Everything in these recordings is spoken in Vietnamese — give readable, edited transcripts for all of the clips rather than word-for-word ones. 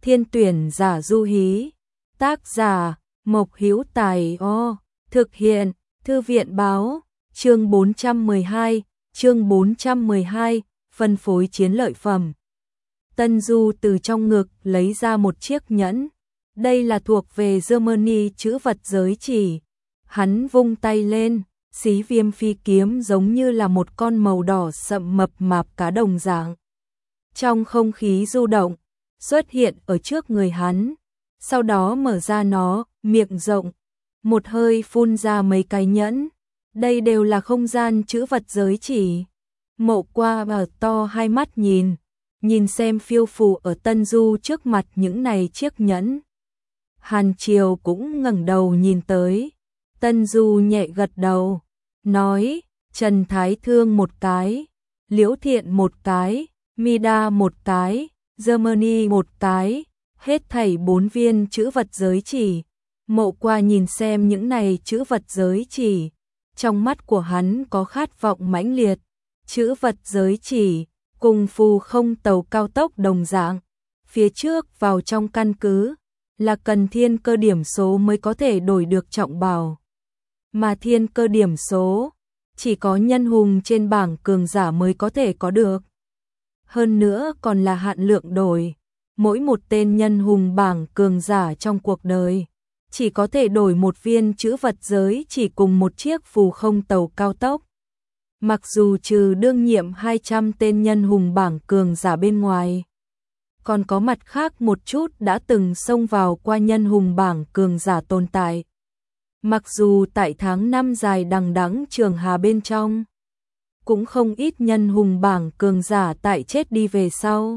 Thiên tuyển giả Du Hí. Tác giả Mộc Hữu Tài. Thực hiện Thư viện báo. Chương 412, phân phối chiến lợi phẩm. Tân Du từ trong ngực lấy ra một chiếc nhẫn. Đây là thuộc về Germany chữ vật giới chỉ. Hắn vung tay lên, xí viêm phi kiếm giống như là một con màu đỏ sậm mập mạp cá đồng dạng. Trong không khí du động, xuất hiện ở trước người hắn. Sau đó mở ra nó, miệng rộng, một hơi phun ra mấy cái nhẫn. Đây đều là không gian chữ vật giới chỉ. Mộ Qua mở to hai mắt nhìn xem phiêu phù ở Tân Du trước mặt những này chiếc nhẫn. Hàn Triều cũng ngẩng đầu nhìn tới. Tân Du nhẹ gật đầu, nói, Trần Thái Thương một cái, Liễu Thiện một cái, Mida một cái, Germany một cái, hết thảy 4 viên chữ vật giới chỉ. Mộ Qua nhìn xem những này chữ vật giới chỉ, trong mắt của hắn có khát vọng mãnh liệt. Chữ vật giới chỉ, cùng phù không tàu cao tốc đồng dạng, phía trước vào trong căn cứ, là cần thiên cơ điểm số mới có thể đổi được trọng bảo. Mà thiên cơ điểm số, chỉ có nhân hùng trên bảng cường giả mới có thể có được. Hơn nữa còn là hạn lượng đổi, mỗi một tên nhân hùng bảng cường giả trong cuộc đời, chỉ có thể đổi một viên chữ vật giới chỉ cùng một chiếc phù không tàu cao tốc. Mặc dù trừ đương nhiệm 200 tên nhân hùng bảng cường giả bên ngoài, còn có mặt khác một chút đã từng xông vào qua nhân hùng bảng cường giả tồn tại. Mặc dù tại tháng 5 dài đằng đẵng trường hà bên trong, cũng không ít nhân hùng bảng cường giả tại chết đi về sau.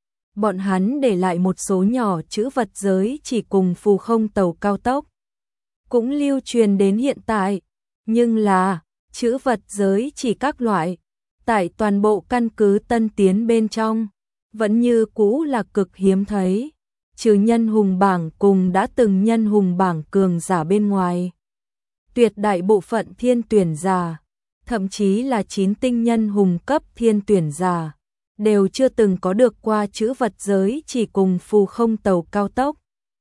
Bọn hắn để lại một số nhỏ chữ vật giới chỉ cùng phù không tàu cao tốc, cũng lưu truyền đến hiện tại, nhưng là chữ vật giới chỉ các loại, tại toàn bộ căn cứ Tân Tiến bên trong, vẫn như cũ là cực hiếm thấy, trừ nhân hùng bảng cùng đã từng nhân hùng bảng cường giả bên ngoài. Tuyệt đại bộ phận thiên tuyển giả, thậm chí là 9 tinh nhân hùng cấp thiên tuyển giả, đều chưa từng có được qua chữ vật giới chỉ cùng phù không tàu cao tốc.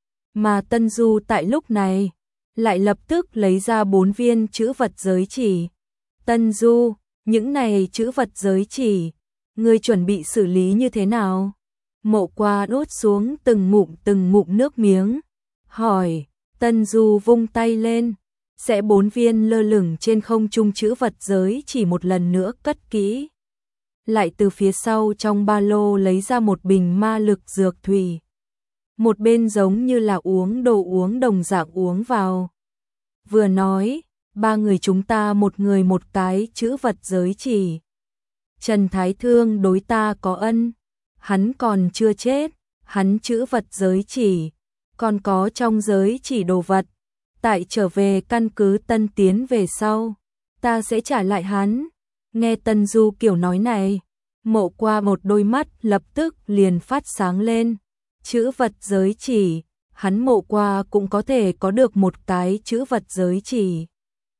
Mà Tân Du tại lúc này, lại lập tức lấy ra 4 viên chữ vật giới chỉ. Tân Du, những này chữ vật giới chỉ, ngươi chuẩn bị xử lý như thế nào? Mộ Qua đốt xuống từng ngụm nước miếng, hỏi. Tân Du vung tay lên, sẽ 4 viên lơ lửng trên không trung chữ vật giới chỉ một lần nữa cất kỹ. Lại từ phía sau trong ba lô lấy ra một bình ma lực dược thủy. Một bên giống như là uống đồ uống đồng dạng uống vào. Vừa nói, 3 người chúng ta một người một cái chữ vật giới chỉ. Trần Thái Thương đối ta có ân, hắn còn chưa chết, hắn chữ vật giới chỉ, còn có trong giới chỉ đồ vật. Tại trở về căn cứ Tân Tiến về sau, ta sẽ trả lại hắn. Nghe Tân Du kiểu nói này, Mộ Qua một đôi mắt lập tức liền phát sáng lên. Chữ vật giới chỉ, hắn Mộ Qua cũng có thể có được một cái chữ vật giới chỉ.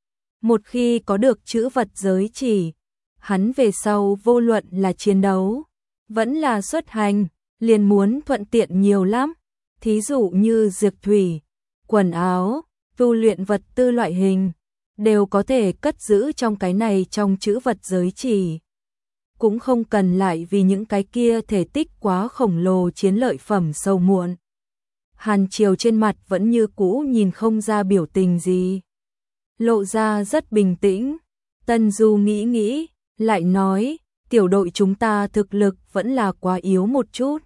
Một khi có được chữ vật giới chỉ, hắn về sau vô luận là chiến đấu, vẫn là xuất hành, liền muốn thuận tiện nhiều lắm. Thí dụ như dược thủy, quần áo, tu luyện vật tư loại hình, đều có thể cất giữ trong cái này trong chữ vật giới chỉ. Cũng không cần lại vì những cái kia thể tích quá khổng lồ chiến lợi phẩm sầu muộn. Hàn Triều trên mặt vẫn như cũ nhìn không ra biểu tình gì, lộ ra rất bình tĩnh. Tân Du nghĩ, lại nói, tiểu đội chúng ta thực lực vẫn là quá yếu một chút.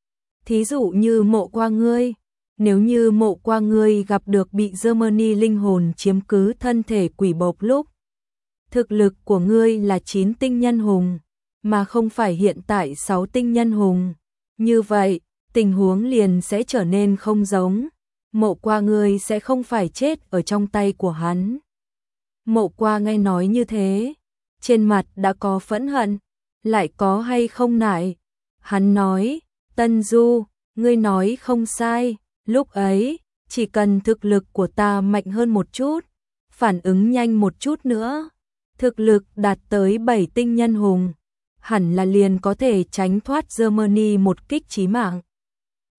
Thí dụ như Mộ Qua ngươi, nếu như Mộ Qua ngươi gặp được bị Germany linh hồn chiếm cứ thân thể quỷ bộc lúc, thực lực của ngươi là 9 tinh nhân hùng, mà không phải hiện tại 6 tinh nhân hùng. Như vậy, tình huống liền sẽ trở nên không giống. Mộ Qua ngươi sẽ không phải chết ở trong tay của hắn. Mộ Qua nghe nói như thế, trên mặt đã có phẫn hận, lại có hay không nại. Hắn nói, Tân Du, ngươi nói không sai, lúc ấy, chỉ cần thực lực của ta mạnh hơn một chút, phản ứng nhanh một chút nữa, thực lực đạt tới 7 tinh nhân hùng, hẳn là liền có thể tránh thoát Germany một kích chí mạng.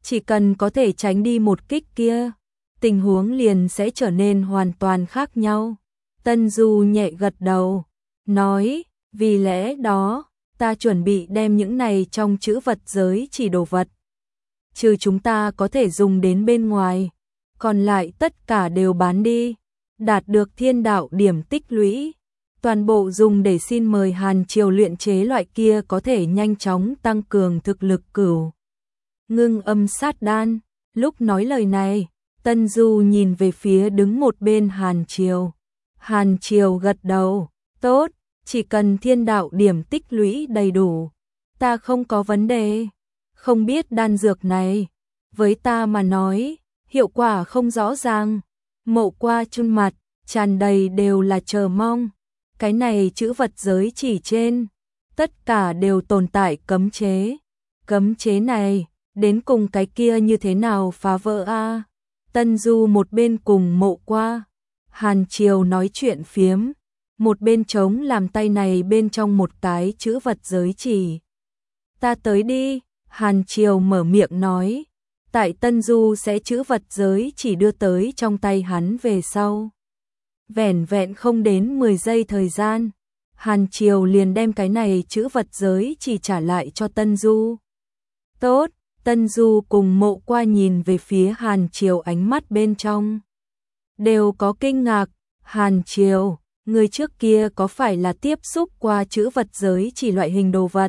chỉ cần có thể tránh đi một kích kia, tình huống liền sẽ trở nên hoàn toàn khác nhau. Tân Du nhẹ gật đầu, nói, vì lẽ đó, ta chuẩn bị đem những này trong chữ vật giới chỉ đồ vật. Trừ chúng ta có thể dùng đến bên ngoài, còn lại tất cả đều bán đi, đạt được thiên đạo điểm tích lũy. Toàn bộ dùng để xin mời Hàn Triều luyện chế loại kia có thể nhanh chóng tăng cường thực lực cửu ngưng âm sát đan. Lúc nói lời này, Tân Du nhìn về phía đứng một bên Hàn Triều. Hàn Triều gật đầu, tốt, chỉ cần thiên đạo điểm tích lũy đầy đủ, ta không có vấn đề. Không biết đan dược này, với ta mà nói, hiệu quả không rõ ràng. Mộ Qua chun mặt, tràn đầy đều là chờ mong. Cái này chữ vật giới chỉ trên, tất cả đều tồn tại cấm chế. Cấm chế này, đến cùng cái kia như thế nào phá vỡ a? Tân Du một bên cùng Mộ Qua, Hàn Triều nói chuyện phiếm, một bên trống làm tay này bên trong một cái chữ vật giới chỉ. Ta tới đi, Hàn Triều mở miệng nói, tại Tân Du sẽ chữ vật giới chỉ đưa tới trong tay hắn về sau. Vẻn vẹn không đến 10 giây thời gian, Hàn Triều liền đem cái này chữ vật giới chỉ trả lại cho Tân Du. Tốt, Tân Du cùng Mộ Qua nhìn về phía Hàn Triều, ánh mắt bên trong đều có kinh ngạc. Hàn Triều, người trước kia có phải là tiếp xúc qua chữ vật giới chỉ loại hình đồ vật?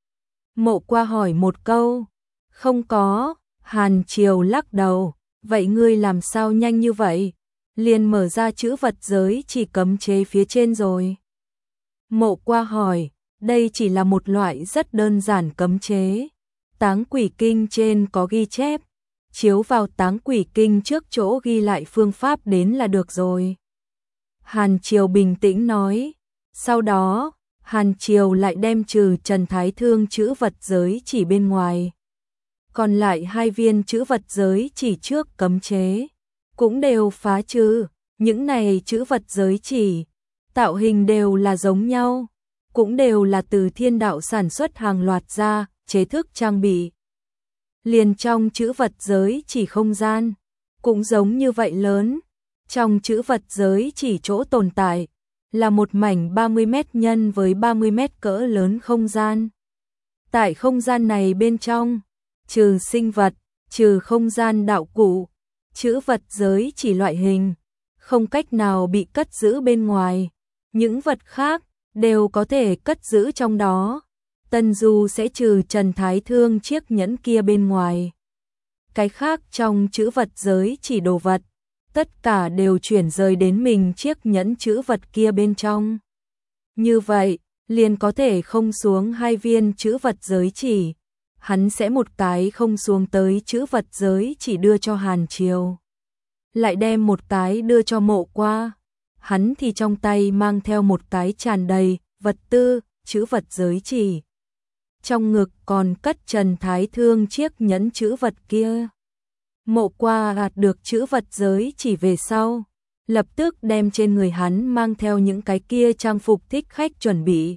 Mộ Qua hỏi một câu. Không có, Hàn Triều lắc đầu. Vậy ngươi làm sao nhanh như vậy? Liền mở ra chữ vật giới chỉ cấm chế phía trên rồi. Mộ Qua hỏi, đây chỉ là một loại rất đơn giản cấm chế. Táng Quỷ Kinh trên có ghi chép, chiếu vào Táng Quỷ Kinh trước chỗ ghi lại phương pháp đến là được rồi. Hàn Triều bình tĩnh nói. Sau đó, Hàn Triều lại đem trừ Trần Thái Thương chữ vật giới chỉ bên ngoài. Còn lại 2 viên chữ vật giới chỉ trước cấm chế cũng đều phá trừ. Những này chữ vật giới chỉ, tạo hình đều là giống nhau, cũng đều là từ thiên đạo sản xuất hàng loạt ra, chế thức trang bị. Liền trong chữ vật giới chỉ không gian, cũng giống như vậy lớn. Trong chữ vật giới chỉ chỗ tồn tại, là một mảnh 30 mét nhân với 30 mét cỡ lớn không gian. Tại không gian này bên trong, trừ sinh vật, trừ không gian đạo cụ, chữ vật giới chỉ loại hình, không cách nào bị cất giữ bên ngoài. Những vật khác, đều có thể cất giữ trong đó. Tân Du sẽ trừ Trần Thái Thương chiếc nhẫn kia bên ngoài. Cái khác trong chữ vật giới chỉ đồ vật, tất cả đều chuyển rời đến mình chiếc nhẫn chữ vật kia bên trong. Như vậy, liền có thể không xuống 2 viên chữ vật giới chỉ. Hắn sẽ một cái không xuống tới chữ vật giới chỉ đưa cho Hàn Triều, lại đem một cái đưa cho Mộ Qua. Hắn thì trong tay mang theo một cái tràn đầy vật tư, chữ vật giới chỉ. Trong ngực còn cất Trần Thái Thương chiếc nhẫn chữ vật kia. Mộ Qua gạt được chữ vật giới chỉ về sau, lập tức đem trên người hắn mang theo những cái kia trang phục thích khách chuẩn bị.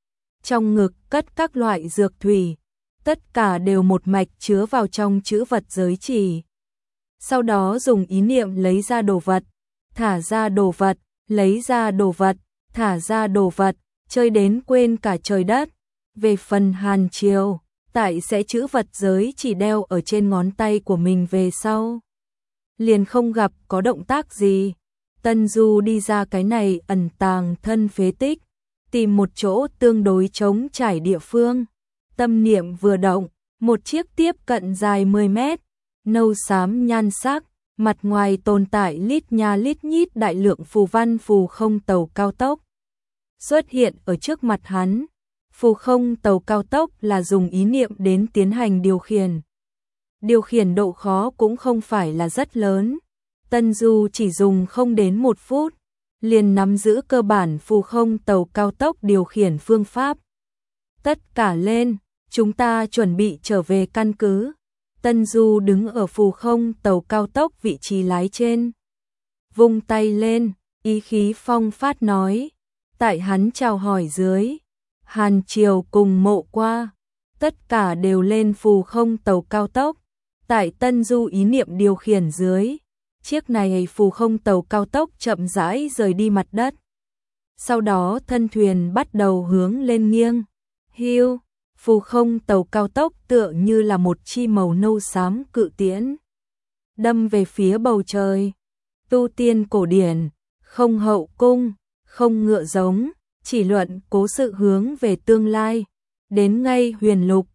Trong ngực cất các loại dược thủy, tất cả đều một mạch chứa vào trong chữ vật giới chỉ. Sau đó dùng ý niệm lấy ra đồ vật, thả ra đồ vật, lấy ra đồ vật, thả ra đồ vật, chơi đến quên cả trời đất. Về phần Hàn Triều, tại sẽ chữ vật giới chỉ đeo ở trên ngón tay của mình về sau, liền không gặp có động tác gì. Tân Du đi ra cái này ẩn tàng thân phế tích, tìm một chỗ tương đối trống trải địa phương. Tâm niệm vừa động, một chiếc tiếp cận dài 10 mét, nâu xám nhan sắc, mặt ngoài tồn tại lít nha lít nhít đại lượng phù văn phù không tàu cao tốc xuất hiện ở trước mặt hắn. Phù không tàu cao tốc là dùng ý niệm đến tiến hành điều khiển. Điều khiển độ khó cũng không phải là rất lớn. Tân Du chỉ dùng không đến 1 phút, liền nắm giữ cơ bản phù không tàu cao tốc điều khiển phương pháp. Tất cả lên, chúng ta chuẩn bị trở về căn cứ. Tân Du đứng ở phù không tàu cao tốc vị trí lái trên, vung tay lên, ý khí phong phát nói. Tại hắn chào hỏi dưới, Hàn Triều cùng Mộ Qua, tất cả đều lên phù không tàu cao tốc, Tại Tân Du ý niệm điều khiển dưới, chiếc này phù không tàu cao tốc chậm rãi rời đi mặt đất. Sau đó thân thuyền bắt đầu hướng lên nghiêng. Hiu, phù không tàu cao tốc tựa như là một chi màu nâu xám cự tiễn, đâm về phía bầu trời. Tu tiên cổ điển, không hậu cung, không ngựa giống, chỉ luận cố sự hướng về tương lai. Đến ngay huyền lục,